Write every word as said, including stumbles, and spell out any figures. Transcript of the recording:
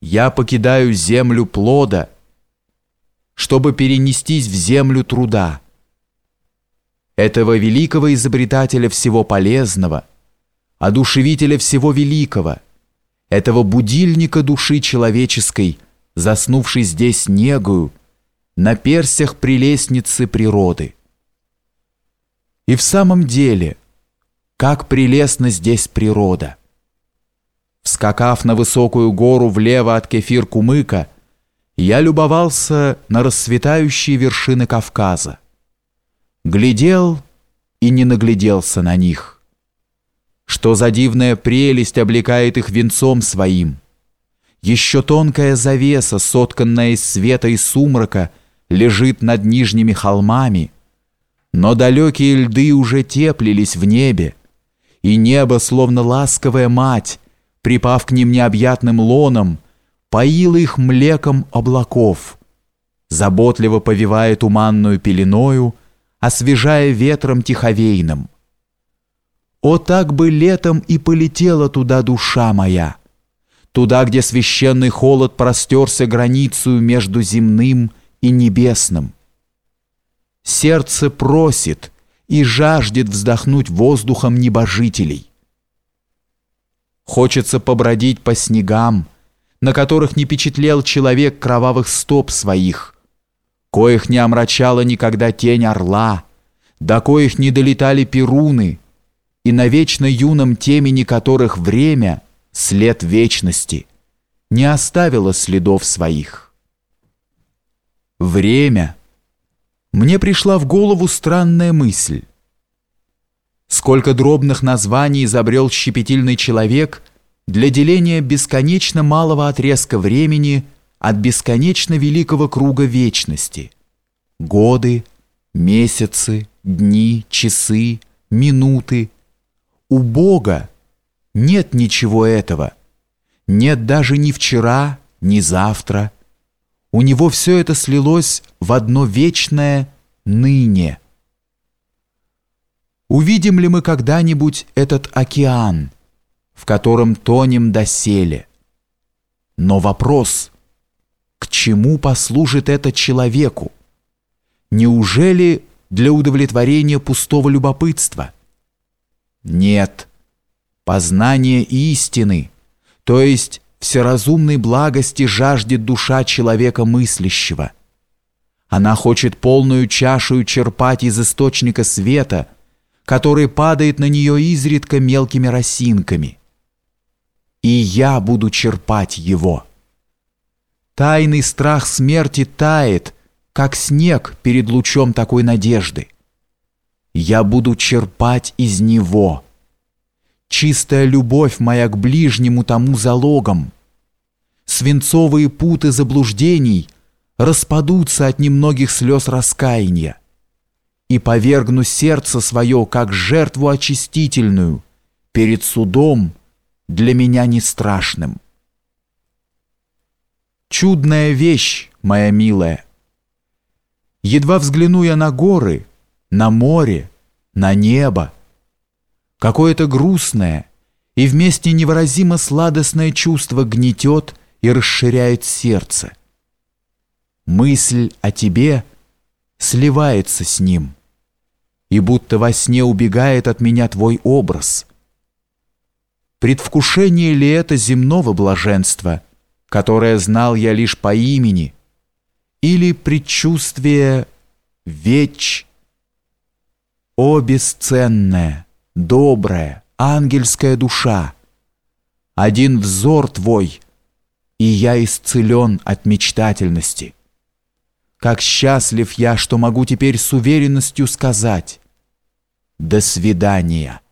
я покидаю землю плода, чтобы перенестись в землю труда, этого великого изобретателя всего полезного, одушевителя всего великого, этого будильника души человеческой, заснувшей здесь негою, на персях прелестницы природы. И в самом деле, как прелестна здесь природа! Вскакав на высокую гору влево от Кефир-Кумыка, я любовался на расцветающие вершины Кавказа. Глядел и не нагляделся на них. Что за дивная прелесть облекает их венцом своим! Еще тонкая завеса, сотканная из света и сумрака, лежит над нижними холмами, но далекие льды уже теплились в небе, и небо, словно ласковая мать, припав к ним необъятным лоном, поило их млеком облаков, заботливо повивая туманную пеленою, освежая ветром тиховейным. О, так бы летом и полетела туда душа моя, туда, где священный холод простерся границею между земным и небесным. Сердце просит и жаждет вздохнуть воздухом небожителей. Хочется побродить по снегам, на которых не печатлел человек кровавых стоп своих, коих не омрачала никогда тень орла, до коих не долетали перуны, и на вечно юном темени которых время, след вечности, не оставило следов своих. Время. Мне пришла в голову странная мысль. Сколько дробных названий изобрел щепетильный человек для деления бесконечно малого отрезка времени от бесконечно великого круга вечности. Годы, месяцы, дни, часы, минуты. У Бога нет ничего этого. Нет даже ни вчера, ни завтра. У Него все это слилось в одно вечное ныне. Увидим ли мы когда-нибудь этот океан, в котором тонем доселе? Но вопрос, к чему послужит это человеку? Неужели для удовлетворения пустого любопытства? Нет, познание истины, то есть всеразумной благости жаждет душа человека мыслящего. Она хочет полную чашу черпать из источника света, который падает на нее изредка мелкими росинками. И я буду черпать его. Тайный страх смерти тает, как снег перед лучом такой надежды. Я буду черпать из него. Чистая любовь моя к ближнему тому залогом. Свинцовые путы заблуждений распадутся от немногих слез раскаяния. И повергну сердце свое, как жертву очистительную, перед судом, для меня не страшным. Чудная вещь, моя милая. Едва взгляну я на горы, на море, на небо, какое-то грустное и вместе невыразимо сладостное чувство гнетет и расширяет сердце. Мысль о тебе сливается с ним, и будто во сне убегает от меня твой образ. Предвкушение ли это земного блаженства, которое знал я лишь по имени, или предчувствие веч? О, бесценная, добрая, ангельская душа! Один взор твой, и я исцелен от мечтательности. Как счастлив я, что могу теперь с уверенностью сказать: до свидания.